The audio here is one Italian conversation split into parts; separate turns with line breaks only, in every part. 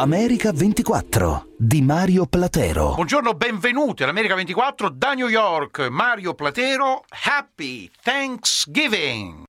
America 24 di Mario Platero.
Buongiorno, benvenuti all'America 24 da New York. Mario Platero, Happy Thanksgiving!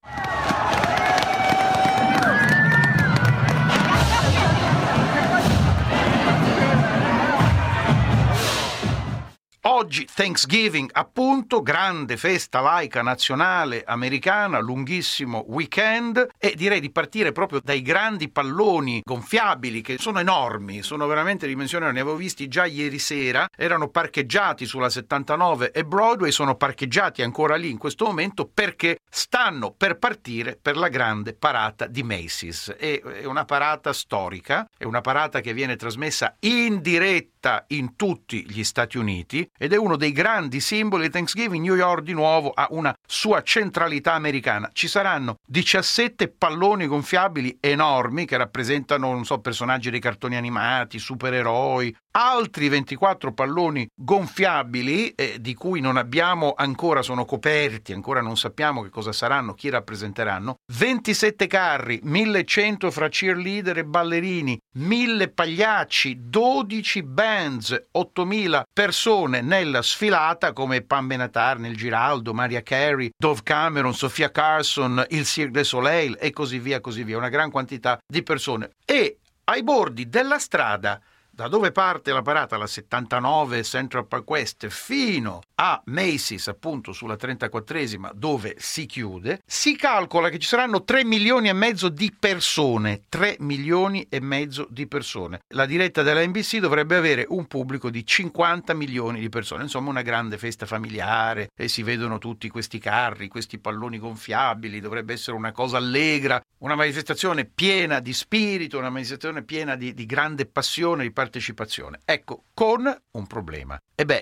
Oggi Thanksgiving, appunto, grande festa laica nazionale americana, lunghissimo weekend, e direi di partire proprio dai grandi palloni gonfiabili che sono enormi, sono veramente dimensioni, ne avevo visti già ieri sera, erano parcheggiati sulla 79 e Broadway, sono parcheggiati ancora lì in questo momento perché stanno per partire per la grande parata di Macy's. È una parata storica, è una parata che viene trasmessa in diretta in tutti gli Stati Uniti ed è uno dei grandi simboli di Thanksgiving. New York di nuovo ha una sua centralità americana. Ci saranno 17 palloni gonfiabili enormi che rappresentano, non so, personaggi dei cartoni animati, supereroi, altri 24 palloni gonfiabili di cui non abbiamo ancora, sono coperti, ancora non sappiamo che cosa saranno, chi rappresenteranno, 27 carri, 1100 fra cheerleader e ballerini, 1000 pagliacci, 12 bands, 8000 persone nella sfilata come Pam Benatar, Nel Giraldo, Mariah Carey, Dove Cameron, Sofia Carson, il Cirque du Soleil e così via, una gran quantità di persone. E ai bordi della strada, da dove parte la parata, la 79 Central Park West, fino a Macy's, appunto sulla 34esima, dove si chiude, si calcola che ci saranno 3 milioni e mezzo di persone. 3 milioni e mezzo di persone. La diretta della NBC dovrebbe avere un pubblico di 50 milioni di persone. Insomma, una grande festa familiare, e si vedono tutti questi carri, questi palloni gonfiabili. Dovrebbe essere una cosa allegra, una manifestazione piena di spirito, una manifestazione piena di grande passione, di partecipazione. Ecco, con un problema.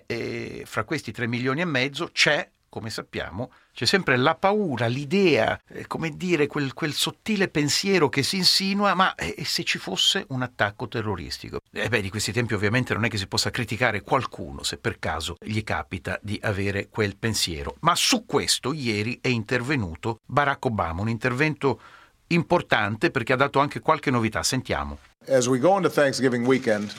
Fra questi 3 milioni e mezzo c'è, come sappiamo, c'è sempre la paura, l'idea, quel sottile pensiero che si insinua, ma se ci fosse un attacco terroristico? Di questi tempi ovviamente non è che si possa criticare qualcuno se per caso gli capita di avere quel pensiero. Ma su questo ieri è intervenuto Barack Obama, un intervento importante perché ha dato anche qualche novità. Sentiamo.
As we go into Thanksgiving weekend,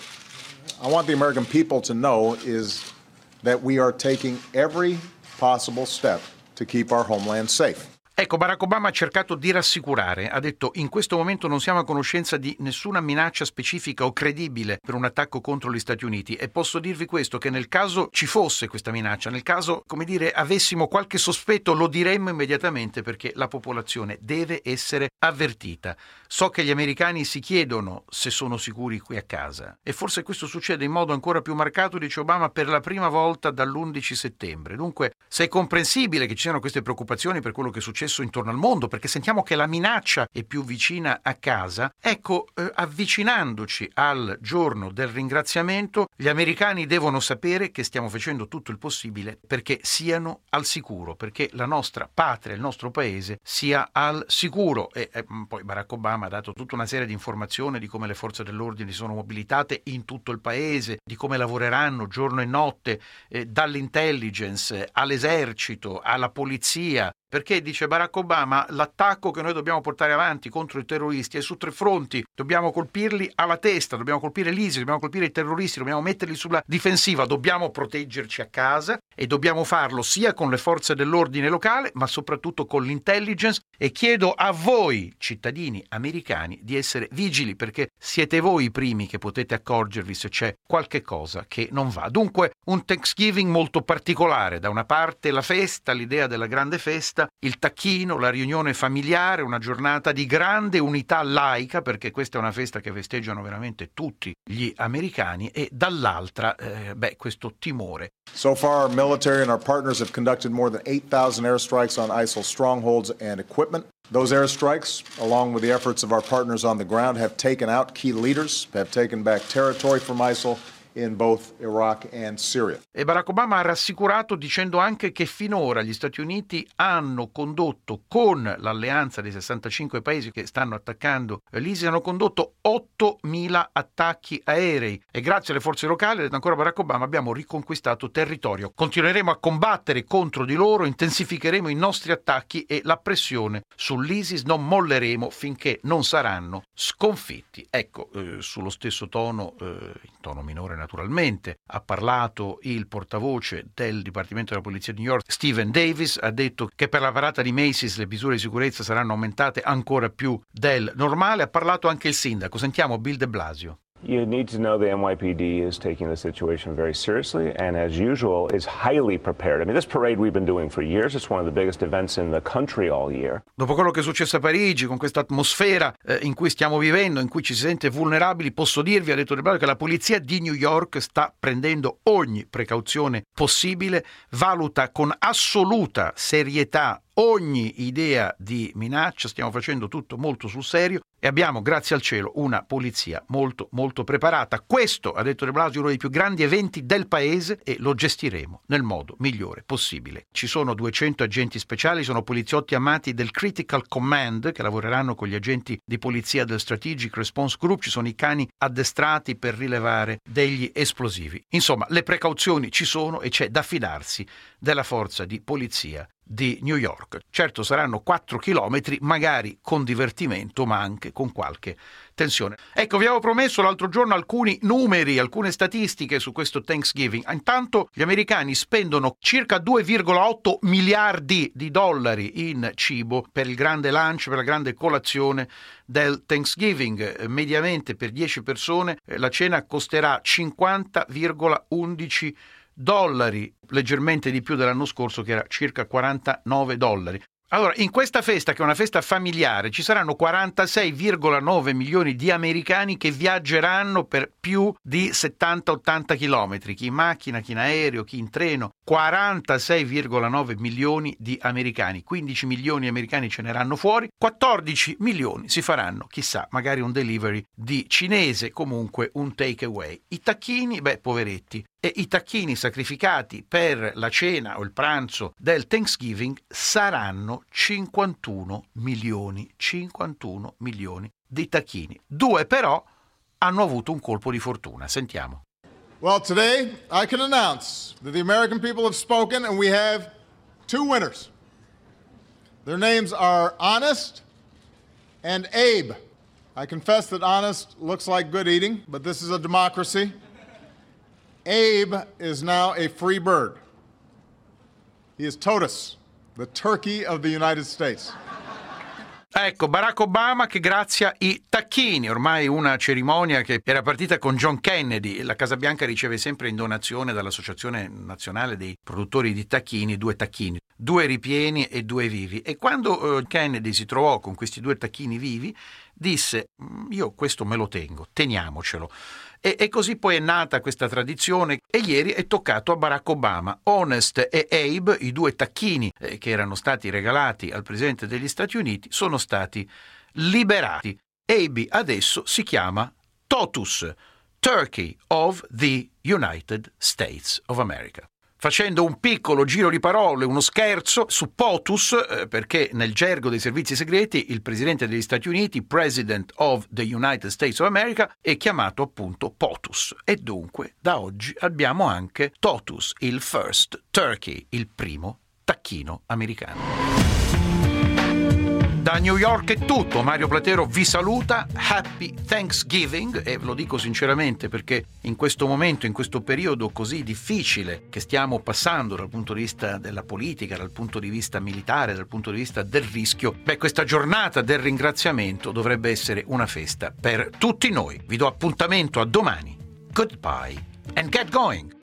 I want the American people to know is that we are taking every possible step to keep our homeland safe.
Ecco, Barack Obama ha cercato di rassicurare, ha detto: in questo momento non siamo a conoscenza di nessuna minaccia specifica o credibile per un attacco contro gli Stati Uniti, e posso dirvi questo, che nel caso ci fosse questa minaccia, nel caso, avessimo qualche sospetto, lo diremmo immediatamente, perché la popolazione deve essere avvertita. So che gli americani si chiedono se sono sicuri qui a casa, e forse questo succede in modo ancora più marcato, dice Obama, per la prima volta dall'11 settembre. Dunque, se è comprensibile che ci siano queste preoccupazioni per quello che è successo intorno al mondo, perché sentiamo che la minaccia è più vicina a casa, ecco, avvicinandoci al giorno del ringraziamento, gli americani devono sapere che stiamo facendo tutto il possibile perché siano al sicuro, perché la nostra patria, il nostro paese sia al sicuro. E poi Barack Obama ha dato tutta una serie di informazioni di come le forze dell'ordine sono mobilitate in tutto il paese, di come lavoreranno giorno e notte, dall'intelligence all'esercito, alla polizia. Perché, dice Barack Obama, l'attacco che noi dobbiamo portare avanti contro i terroristi è su 3 fronti. Dobbiamo colpirli alla testa, dobbiamo colpire l'ISIS, dobbiamo colpire i terroristi, dobbiamo metterli sulla difensiva, dobbiamo proteggerci a casa, e dobbiamo farlo sia con le forze dell'ordine locale, ma soprattutto con l'intelligence. E chiedo a voi, cittadini americani, di essere vigili, perché siete voi i primi che potete accorgervi se c'è qualche cosa che non va. Dunque, un Thanksgiving molto particolare. Da una parte la festa, l'idea della grande festa, il tacchino, la riunione familiare, una giornata di grande unità laica, perché questa è una festa che festeggiano veramente tutti gli americani, e dall'altra questo timore.
So far, our military and our partners have conducted more than 8,000 airstrikes on ISIL strongholds and equipment. Those airstrikes, along with the efforts of our partners on the ground, have taken out key leaders, have taken back territory from ISIL, in both Iraq and Syria.
E Barack Obama ha rassicurato dicendo anche che finora gli Stati Uniti hanno condotto, con l'alleanza dei 65 paesi che stanno attaccando l'ISIS, hanno condotto 8.000 attacchi aerei e grazie alle forze locali, ha detto ancora Barack Obama, abbiamo riconquistato territorio. Continueremo a combattere contro di loro, intensificheremo i nostri attacchi e la pressione sull'ISIS non molleremo finché non saranno sconfitti. Ecco, sullo stesso tono, in tono minore naturalmente, ha parlato il portavoce del Dipartimento della Polizia di New York, Stephen Davis, ha detto che per la parata di Macy's le misure di sicurezza saranno aumentate ancora più del normale. Ha parlato anche il sindaco, sentiamo Bill de Blasio.
You need to know the NYPD is taking the situation very seriously and, as usual, is highly prepared. I mean, this parade we've been doing for years. It's one of the biggest events in the country all year.
Dopo quello che è successo a Parigi, con questa atmosfera in cui stiamo vivendo, in cui ci si sente vulnerabili, posso dirvi, ha detto De Blasio, che la polizia di New York sta prendendo ogni precauzione possibile, valuta con assoluta serietà ogni idea di minaccia, stiamo facendo tutto molto sul serio e abbiamo, grazie al cielo, una polizia molto molto preparata. Questo, ha detto De Blasio, è uno dei più grandi eventi del paese e lo gestiremo nel modo migliore possibile. Ci sono 200 agenti speciali, sono poliziotti armati del Critical Command che lavoreranno con gli agenti di polizia del Strategic Response Group, ci sono i cani addestrati per rilevare degli esplosivi. Insomma, le precauzioni ci sono e c'è da fidarsi della forza di polizia di New York. Certo saranno 4 chilometri, magari con divertimento, ma anche con qualche tensione. Ecco, vi avevo promesso l'altro giorno alcuni numeri, alcune statistiche su questo Thanksgiving. Intanto gli americani spendono circa 2,8 miliardi di dollari in cibo per il grande lunch, per la grande colazione del Thanksgiving. Mediamente per 10 persone la cena costerà 50,11 dollari, leggermente di più dell'anno scorso che era circa 49 dollari. Allora, in questa festa, che è una festa familiare, ci saranno 46,9 milioni di americani che viaggeranno per più di 70-80 chilometri, chi in macchina, chi in aereo, chi in treno. 46,9 milioni di americani, 15 milioni di americani ceneranno fuori, 14 milioni si faranno, chissà, magari un delivery di cinese, comunque un takeaway. I tacchini, poveretti. E i tacchini sacrificati per la cena o il pranzo del Thanksgiving saranno 51 milioni di tacchini. 2 però hanno avuto un colpo di fortuna. Sentiamo.
Well, today I can announce that the American people have spoken and we have 2 winners. Their names are Honest and Abe. I confess that Honest looks like good eating, but this is a democracy. Abe is now a free bird. He is TOTUS, the turkey of the United States.
Ecco, Barack Obama che grazia i tacchini, ormai una cerimonia che era partita con John Kennedy. La Casa Bianca riceve sempre in donazione dall'Associazione Nazionale dei Produttori di Tacchini 2 tacchini, 2 ripieni e 2 vivi. E quando Kennedy si trovò con questi 2 tacchini vivi, disse: io questo me lo tengo, teniamocelo. E così poi è nata questa tradizione e ieri è toccato a Barack Obama. Honest e Abe, i 2 tacchini che erano stati regalati al Presidente degli Stati Uniti, sono stati liberati. Abe adesso si chiama TOTUS, Turkey of the United States of America. Facendo un piccolo giro di parole, uno scherzo su POTUS, perché nel gergo dei servizi segreti il Presidente degli Stati Uniti, President of the United States of America, è chiamato appunto POTUS. E dunque da oggi abbiamo anche TOTUS, il First Turkey, il primo tacchino americano. Da New York è tutto, Mario Platero vi saluta, Happy Thanksgiving, e ve lo dico sinceramente perché in questo momento, in questo periodo così difficile che stiamo passando dal punto di vista della politica, dal punto di vista militare, dal punto di vista del rischio, questa giornata del ringraziamento dovrebbe essere una festa per tutti noi. Vi do appuntamento a domani. Goodbye and get going!